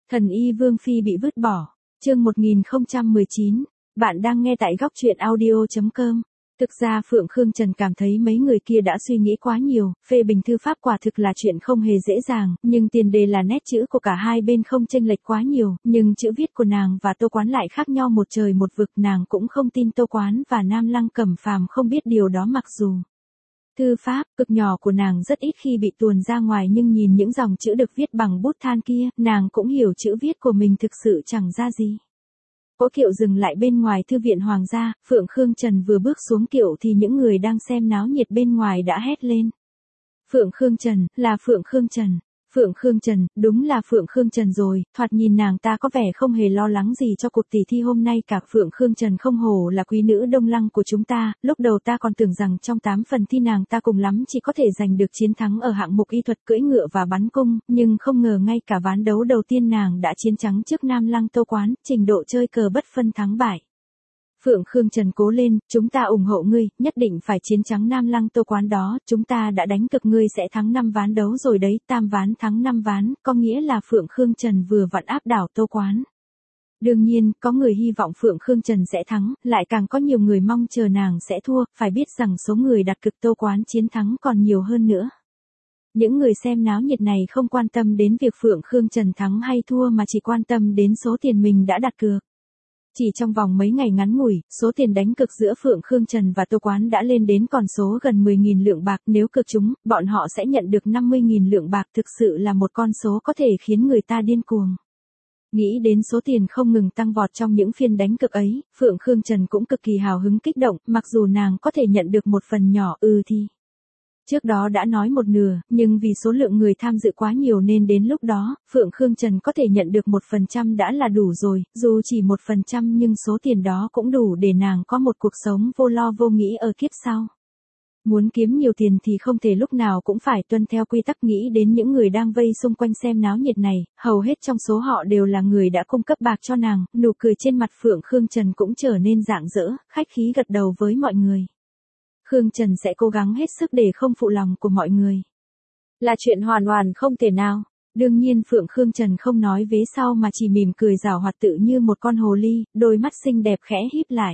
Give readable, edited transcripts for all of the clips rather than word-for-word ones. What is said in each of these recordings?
Thần y Vương Phi bị vứt bỏ. Chương 1019. Bạn đang nghe tại góc truyện audio.com. Thực ra Phượng Khương Trần cảm thấy mấy người kia đã suy nghĩ quá nhiều, phê bình thư pháp quả thực là chuyện không hề dễ dàng, nhưng tiền đề là nét chữ của cả hai bên không chênh lệch quá nhiều, nhưng chữ viết của nàng và Tô Quán lại khác nhau một trời một vực, nàng cũng không tin Tô Quán và Nam Lăng Cẩm Phàm không biết điều đó mặc dù thư pháp cực nhỏ của nàng rất ít khi bị tuồn ra ngoài, nhưng nhìn những dòng chữ được viết bằng bút than kia, nàng cũng hiểu chữ viết của mình thực sự chẳng ra gì. Cỗ kiệu dừng lại bên ngoài thư viện hoàng gia, Phượng Khương Trần vừa bước xuống kiệu thì những người đang xem náo nhiệt bên ngoài đã hét lên. Phượng Khương Trần, là Phượng Khương Trần. Phượng Khương Trần, đúng là Phượng Khương Trần rồi, thoạt nhìn nàng ta có vẻ không hề lo lắng gì cho cuộc tỷ thi hôm nay cả. Phượng Khương Trần không hổ là quý nữ Đông Lăng của chúng ta, lúc đầu ta còn tưởng rằng trong 8 phần thi nàng ta cùng lắm chỉ có thể giành được chiến thắng ở hạng mục y thuật cưỡi ngựa và bắn cung, nhưng không ngờ ngay cả ván đấu đầu tiên nàng đã chiến thắng trước Nam Lăng Tô Quán, trình độ chơi cờ bất phân thắng bại. Phượng Khương Trần cố lên, chúng ta ủng hộ ngươi, nhất định phải chiến thắng Nam Lăng Tô Quán đó, chúng ta đã đánh cược ngươi sẽ thắng 5 ván đấu rồi đấy, 8 ván thắng 5 ván, có nghĩa là Phượng Khương Trần vừa vặn áp đảo Tô Quán. Đương nhiên, có người hy vọng Phượng Khương Trần sẽ thắng, lại càng có nhiều người mong chờ nàng sẽ thua, phải biết rằng số người đặt cược Tô Quán chiến thắng còn nhiều hơn nữa. Những người xem náo nhiệt này không quan tâm đến việc Phượng Khương Trần thắng hay thua mà chỉ quan tâm đến số tiền mình đã đặt cược. Chỉ trong vòng mấy ngày ngắn ngủi, số tiền đánh cược giữa Phượng Khương Trần và Tô Quán đã lên đến con số gần 10.000 lượng bạc, nếu cược chúng, bọn họ sẽ nhận được 50.000 lượng bạc, thực sự là một con số có thể khiến người ta điên cuồng. Nghĩ đến số tiền không ngừng tăng vọt trong những phiên đánh cược ấy, Phượng Khương Trần cũng cực kỳ hào hứng kích động, mặc dù nàng có thể nhận được một phần nhỏ thì trước đó đã nói một nửa, nhưng vì số lượng người tham dự quá nhiều nên đến lúc đó, Phượng Khương Trần có thể nhận được 1% đã là đủ rồi, dù chỉ 1% nhưng số tiền đó cũng đủ để nàng có một cuộc sống vô lo vô nghĩ ở kiếp sau. Muốn kiếm nhiều tiền thì không thể lúc nào cũng phải tuân theo quy tắc. Nghĩ đến những người đang vây xung quanh xem náo nhiệt này, hầu hết trong số họ đều là người đã cung cấp bạc cho nàng, nụ cười trên mặt Phượng Khương Trần cũng trở nên rạng rỡ, khách khí gật đầu với mọi người. Khương Trần sẽ cố gắng hết sức để không phụ lòng của mọi người. Là chuyện hoàn toàn không thể nào. Đương nhiên Phượng Khương Trần không nói vế sau mà chỉ mỉm cười giảo hoạt tự như một con hồ ly, đôi mắt xinh đẹp khẽ híp lại.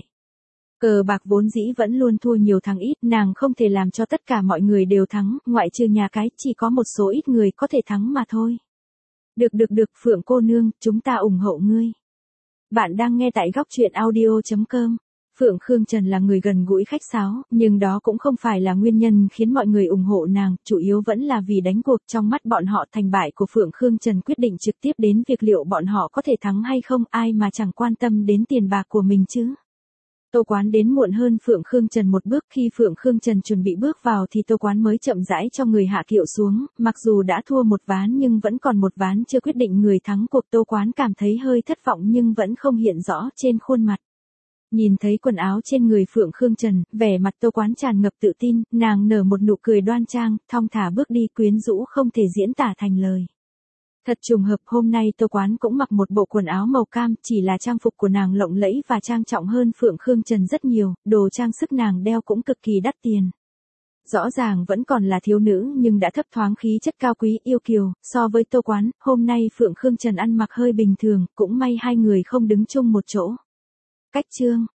Cờ bạc vốn dĩ vẫn luôn thua nhiều thắng ít, nàng không thể làm cho tất cả mọi người đều thắng, ngoại trừ nhà cái, chỉ có một số ít người có thể thắng mà thôi. Được, Phượng cô nương, chúng ta ủng hộ ngươi. Bạn đang nghe tại góc truyện audio.com. Phượng Khương Trần là người gần gũi khách sáo, nhưng đó cũng không phải là nguyên nhân khiến mọi người ủng hộ nàng, chủ yếu vẫn là vì đánh cuộc. Trong mắt bọn họ thành bại của Phượng Khương Trần quyết định trực tiếp đến việc liệu bọn họ có thể thắng hay không, ai mà chẳng quan tâm đến tiền bạc của mình chứ. Tô Quán đến muộn hơn Phượng Khương Trần một bước, khi Phượng Khương Trần chuẩn bị bước vào thì Tô Quán mới chậm rãi cho người hạ kiệu xuống, mặc dù đã thua một ván nhưng vẫn còn một ván chưa quyết định người thắng cuộc. Tô Quán cảm thấy hơi thất vọng nhưng vẫn không hiện rõ trên khuôn mặt. Nhìn thấy quần áo trên người Phượng Khương Trần, vẻ mặt Tô Quán tràn ngập tự tin, nàng nở một nụ cười đoan trang, thong thả bước đi, quyến rũ không thể diễn tả thành lời. Thật trùng hợp, hôm nay Tô Quán cũng mặc một bộ quần áo màu cam, chỉ là trang phục của nàng lộng lẫy và trang trọng hơn Phượng Khương Trần rất nhiều, đồ trang sức nàng đeo cũng cực kỳ đắt tiền. Rõ ràng vẫn còn là thiếu nữ nhưng đã thấp thoáng khí chất cao quý yêu kiều, so với Tô Quán, hôm nay Phượng Khương Trần ăn mặc hơi bình thường, cũng may hai người không đứng chung một chỗ. Cách chương